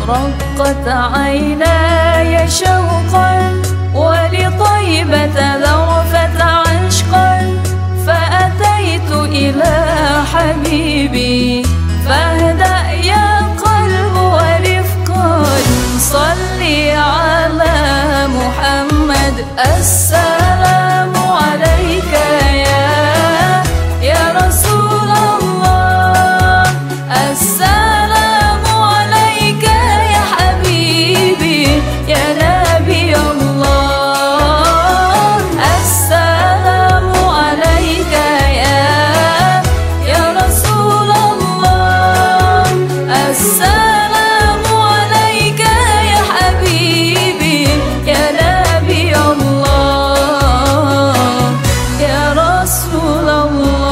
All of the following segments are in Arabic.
رقت عيناي شوقا ولطيبة ذرفت عشقا، فأتيت إلى حبيبي فاهدأ يا قلب ورفقا، صلي على محمد. السلام عليك يا رسول الله، السلام عليك يا حبيبي يا نبي الله، السلام عليك يا رسول الله، السلام عليك يا حبيبي يا نبي الله يا رسول الله.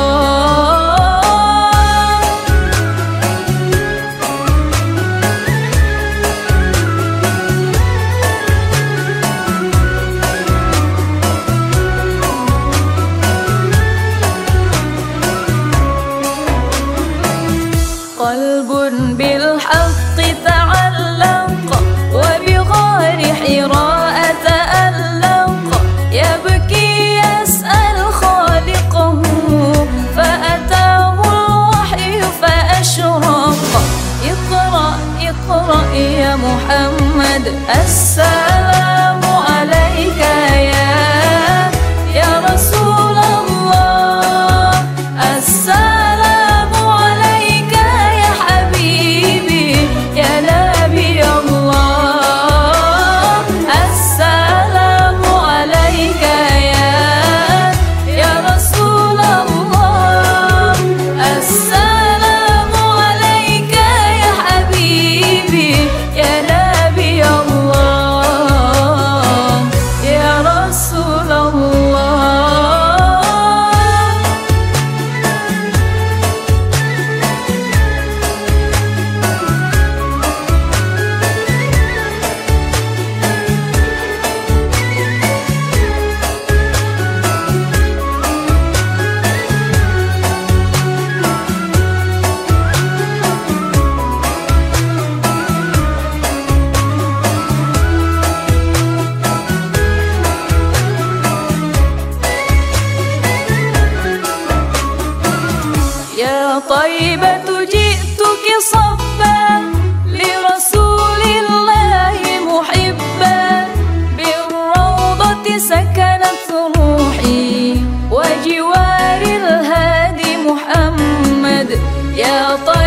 قلب بالحق تعلق وبغار حراء تألق، يبكي يسأل خالقه فأتاه الوحي فأشرق. اقرأ اقرأ يا محمد، السلام عليك يا رسول الله، السلام عليك يا حبيبي يا نبي الله، السلام عليك يا رسول الله، السلام عليك يا حبيبي يا نبي الله يا رسول الله. يا طيبة جئتك صبا لرسول الله محبا، بالروضة سكنت روحي وجوار الهادي محمد. يا